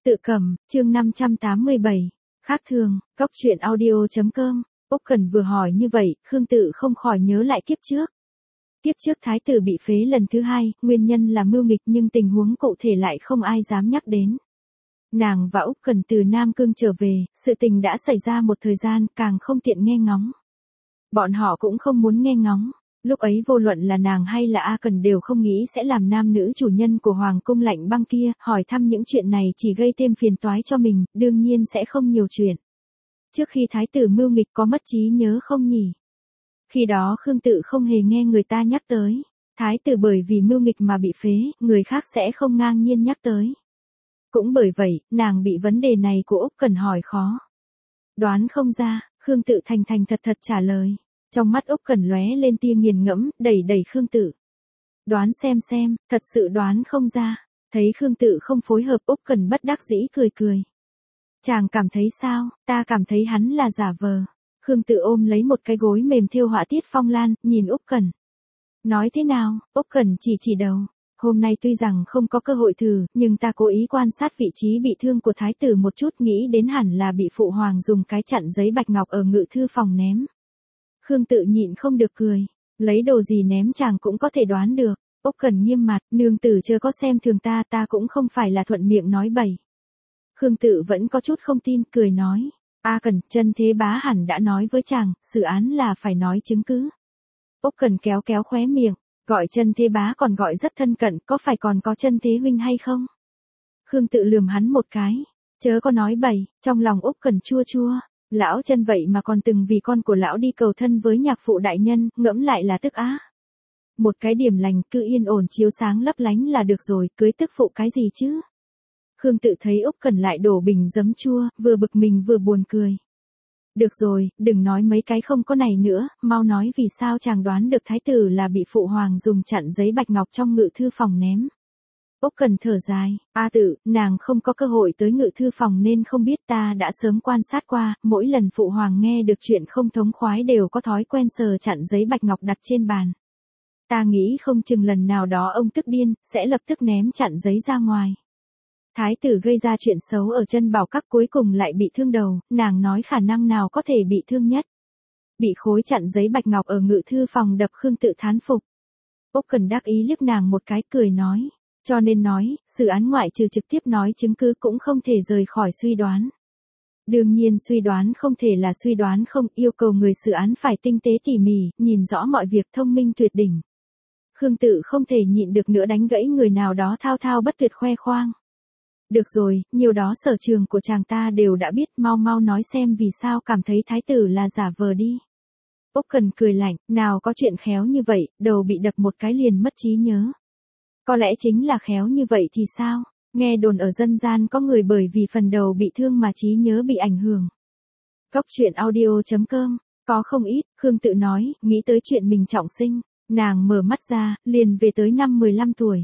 Tự cầm, chương 587. Khác thường, góc truyện audio.com. Úc Cẩn vừa hỏi như vậy, Khương Tự không khỏi nhớ lại kiếp trước. Kiếp trước thái tử bị phế lần thứ hai, nguyên nhân là mưu nghịch nhưng tình huống cụ thể lại không ai dám nhắc đến. Nàng và Úc Cẩn từ Nam Cương trở về, sự tình đã xảy ra một thời gian, càng không tiện nghe ngóng. Bọn họ cũng không muốn nghe ngóng. Lúc ấy vô luận là nàng hay là A Cẩn đều không nghĩ sẽ làm nam nữ chủ nhân của Hoàng cung Lạnh Băng kia, hỏi thăm những chuyện này chỉ gây thêm phiền toái cho mình, đương nhiên sẽ không nhiều chuyện. Trước khi thái tử mưu nghịch có mất trí nhớ không nhỉ? Khi đó Khương Tự không hề nghe người ta nhắc tới. Thái tử bởi vì mưu nghịch mà bị phế, người khác sẽ không ngang nhiên nhắc tới. Cũng bởi vậy, nàng bị vấn đề này của Úc Cẩn hỏi khó. Đoán không ra, Khương Tự thành thành thật thật trả lời. Trong mắt Úc Cẩn lóe lên tia nghiền ngẫm, đẩy đẩy Khương Tự. Đoán xem, thật sự đoán không ra. Thấy Khương Tự không phối hợp, Úc Cẩn bất đắc dĩ cười cười. Chàng cảm thấy sao? Ta cảm thấy hắn là giả vờ. Khương Tự ôm lấy một cái gối mềm thêu họa tiết phong lan, nhìn Úc Cẩn. Nói thế nào? Úc Cẩn chỉ đầu. Hôm nay tuy rằng không có cơ hội thử, nhưng ta cố ý quan sát vị trí bị thương của thái tử một chút, nghĩ đến hẳn là bị phụ hoàng dùng cái chặn giấy bạch ngọc ở ngự thư phòng ném. Khương Tự nhịn không được cười. Lấy đồ gì ném chàng cũng có thể đoán được. Úc Cẩn nghiêm mặt, nương tử chưa có xem thường ta cũng không phải là thuận miệng nói bậy. Khương Tự vẫn có chút không tin, cười nói. A Cẩn, Chân Thế Bá hẳn đã nói với chàng, xử án là phải nói chứng cứ. Úc Cẩn kéo kéo khóe miệng, gọi Chân Thế Bá còn gọi rất thân cận, có phải còn có Chân Thế huynh hay không? Khương Tự lườm hắn một cái, chớ có nói bậy, trong lòng Úc Cẩn chua chua. Lão Chân vậy mà còn từng vì con của lão đi cầu thân với nhạc phụ đại nhân, ngẫm lại là tức á. Một cái điểm lành, cứ yên ổn chiếu sáng lấp lánh là được rồi, cưới tức phụ cái gì chứ? Khương Tự thấy Úc Cẩn lại đổ bình giấm chua, vừa bực mình vừa buồn cười. Được rồi, đừng nói mấy cái không có này nữa, mau nói vì sao chàng đoán được thái tử là bị phụ hoàng dùng chặn giấy bạch ngọc trong ngự thư phòng ném. Úc Cẩn thở dài, A Tự, nàng không có cơ hội tới ngự thư phòng nên không biết, ta đã sớm quan sát qua, mỗi lần phụ hoàng nghe được chuyện không thống khoái đều có thói quen sờ chặn giấy bạch ngọc đặt trên bàn. Ta nghĩ không chừng lần nào đó ông tức điên, sẽ lập tức ném chặn giấy ra ngoài. Thái tử gây ra chuyện xấu ở Chân Bảo Các cuối cùng lại bị thương đầu, nàng nói khả năng nào có thể bị thương nhất. Bị khối chặn giấy bạch ngọc ở ngự thư phòng đập, Khương Tự thán phục. Úc Cẩn đắc ý liếc nàng một cái, cười nói. Cho nên nói, xử án ngoại trừ trực tiếp nói chứng cứ cũng không thể rời khỏi suy đoán. Đương nhiên suy đoán không thể là suy đoán không, yêu cầu người xử án phải tinh tế tỉ mỉ, nhìn rõ mọi việc, thông minh tuyệt đỉnh. Khương Tự không thể nhịn được nữa đánh gãy người nào đó thao thao bất tuyệt khoe khoang. Được rồi, nhiều đó sở trường của chàng ta đều đã biết, mau nói xem vì sao cảm thấy thái tử là giả vờ đi. Úc Cẩn cười lạnh, nào có chuyện khéo như vậy, đầu bị đập một cái liền mất trí nhớ. Có lẽ chính là khéo như vậy thì sao? Nghe đồn ở dân gian có người bởi vì phần đầu bị thương mà trí nhớ bị ảnh hưởng. Góc truyện audio.com, có không ít, Khương Tự nói, nghĩ tới chuyện mình trọng sinh, nàng mở mắt ra, liền về tới năm 15 tuổi.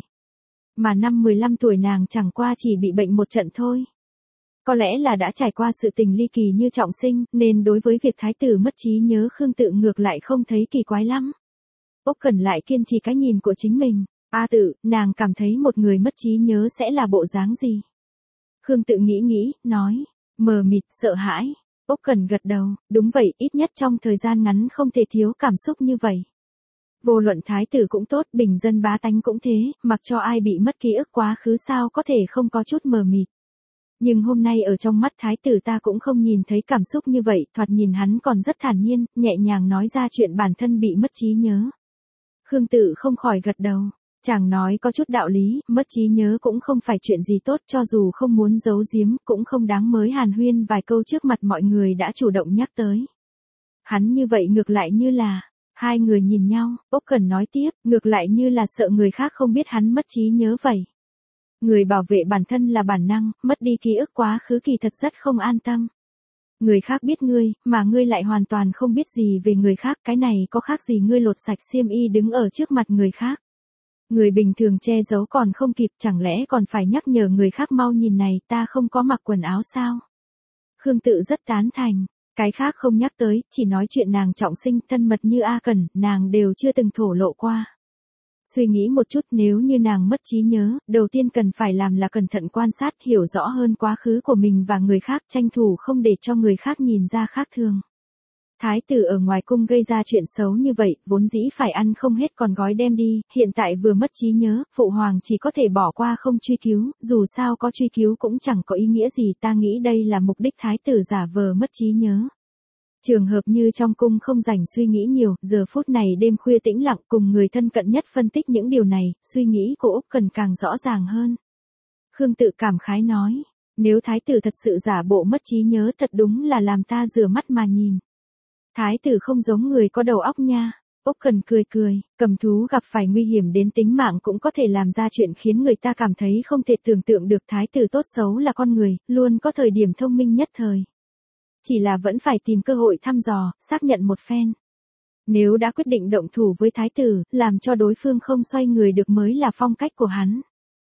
Mà năm 15 tuổi nàng chẳng qua chỉ bị bệnh một trận thôi. Có lẽ là đã trải qua sự tình ly kỳ như trọng sinh, nên đối với việc thái tử mất trí nhớ Khương Tự ngược lại không thấy kỳ quái lắm. Úc Cẩn lại kiên trì cái nhìn của chính mình. A Tự, nàng cảm thấy một người mất trí nhớ sẽ là bộ dáng gì? Khương Tự nghĩ, nói, mờ mịt, sợ hãi. Úc Cẩn gật đầu, đúng vậy, ít nhất trong thời gian ngắn không thể thiếu cảm xúc như vậy. Vô luận thái tử cũng tốt, bình dân bá tánh cũng thế, mặc cho ai bị mất ký ức quá khứ sao có thể không có chút mờ mịt. Nhưng hôm nay ở trong mắt thái tử ta cũng không nhìn thấy cảm xúc như vậy, thoạt nhìn hắn còn rất thản nhiên, nhẹ nhàng nói ra chuyện bản thân bị mất trí nhớ. Khương Tự không khỏi gật đầu. Chàng nói có chút đạo lý, mất trí nhớ cũng không phải chuyện gì tốt, cho dù không muốn giấu giếm, cũng không đáng mới hàn huyên vài câu trước mặt mọi người đã chủ động nhắc tới. Hắn như vậy ngược lại như là, hai người nhìn nhau, Úc Cẩn nói tiếp, ngược lại như là sợ người khác không biết hắn mất trí nhớ vậy. Người bảo vệ bản thân là bản năng, mất đi ký ức quá khứ kỳ thật rất không an tâm. Người khác biết ngươi, mà ngươi lại hoàn toàn không biết gì về người khác, cái này có khác gì ngươi lột sạch xiêm y đứng ở trước mặt người khác. Người bình thường che giấu còn không kịp, chẳng lẽ còn phải nhắc nhở người khác mau nhìn này, ta không có mặc quần áo sao? Khương Tự rất tán thành, cái khác không nhắc tới, chỉ nói chuyện nàng trọng sinh thân mật như A Cẩn, nàng đều chưa từng thổ lộ qua. Suy nghĩ một chút, nếu như nàng mất trí nhớ, đầu tiên cần phải làm là cẩn thận quan sát, hiểu rõ hơn quá khứ của mình và người khác, tranh thủ không để cho người khác nhìn ra khác thường. Thái tử ở ngoài cung gây ra chuyện xấu như vậy, vốn dĩ phải ăn không hết còn gói đem đi, hiện tại vừa mất trí nhớ, phụ hoàng chỉ có thể bỏ qua không truy cứu, dù sao có truy cứu cũng chẳng có ý nghĩa gì, ta nghĩ đây là mục đích thái tử giả vờ mất trí nhớ. Trường hợp như trong cung không rảnh suy nghĩ nhiều, giờ phút này đêm khuya tĩnh lặng cùng người thân cận nhất phân tích những điều này, suy nghĩ của Úc Cần càng rõ ràng hơn. Khương Tự cảm khái nói, nếu thái tử thật sự giả bộ mất trí nhớ thật đúng là làm ta rửa mắt mà nhìn. Thái tử không giống người có đầu óc nha. Úc Cần cười cười, cầm thú gặp phải nguy hiểm đến tính mạng cũng có thể làm ra chuyện khiến người ta cảm thấy không thể tưởng tượng được. Thái tử tốt xấu là con người, luôn có thời điểm thông minh nhất thời. Chỉ là vẫn phải tìm cơ hội thăm dò, xác nhận một phen. Nếu đã quyết định động thủ với thái tử, làm cho đối phương không xoay người được mới là phong cách của hắn.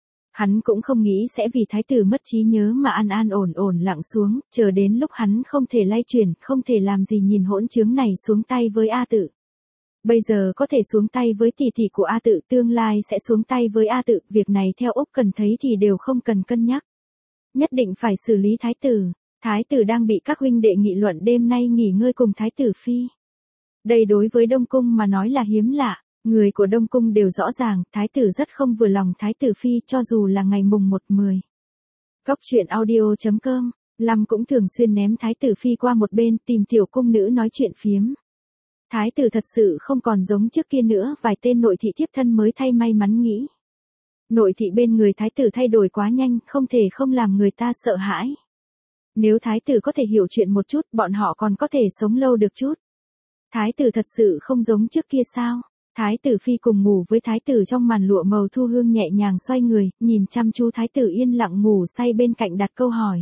Hắn cũng không nghĩ sẽ vì thái tử mất trí nhớ mà an ổn lặng xuống, chờ đến lúc hắn không thể lay chuyển, không thể làm gì nhìn hỗn chứng này xuống tay với A Tự. Bây giờ có thể xuống tay với tỷ tỷ của A Tự, tương lai sẽ xuống tay với A Tự, việc này theo Úc Cần thấy thì đều không cần cân nhắc. Nhất định phải xử lý thái tử. Thái tử đang bị các huynh đệ nghị luận, đêm nay nghỉ ngơi cùng thái tử phi. Đây đối với Đông Cung mà nói là hiếm lạ. Người của Đông Cung đều rõ ràng, thái tử rất không vừa lòng thái tử phi cho dù là ngày mùng 1/10. Góc truyện audio.com, Lâm cũng thường xuyên ném thái tử phi qua một bên tìm tiểu cung nữ nói chuyện phiếm. Thái tử thật sự không còn giống trước kia nữa, vài tên nội thị thiếp thân mới thay may mắn nghĩ. Nội thị bên người thái tử thay đổi quá nhanh, không thể không làm người ta sợ hãi. Nếu thái tử có thể hiểu chuyện một chút, bọn họ còn có thể sống lâu được chút. Thái tử thật sự không giống trước kia sao? Thái tử phi cùng ngủ với thái tử trong màn lụa màu thu hương, nhẹ nhàng xoay người, nhìn chăm chú thái tử yên lặng ngủ say bên cạnh, đặt câu hỏi.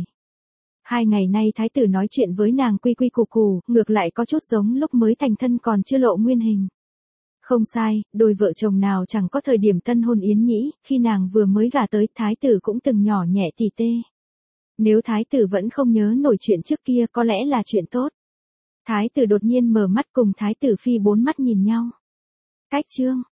2 ngày nay thái tử nói chuyện với nàng quy quy củ củ, ngược lại có chút giống lúc mới thành thân còn chưa lộ nguyên hình. Không sai, đôi vợ chồng nào chẳng có thời điểm tân hôn yến nhĩ, khi nàng vừa mới gả tới, thái tử cũng từng nhỏ nhẹ tỉ tê. Nếu thái tử vẫn không nhớ nổi chuyện trước kia có lẽ là chuyện tốt. Thái tử đột nhiên mở mắt cùng thái tử phi bốn mắt nhìn nhau. Cách chương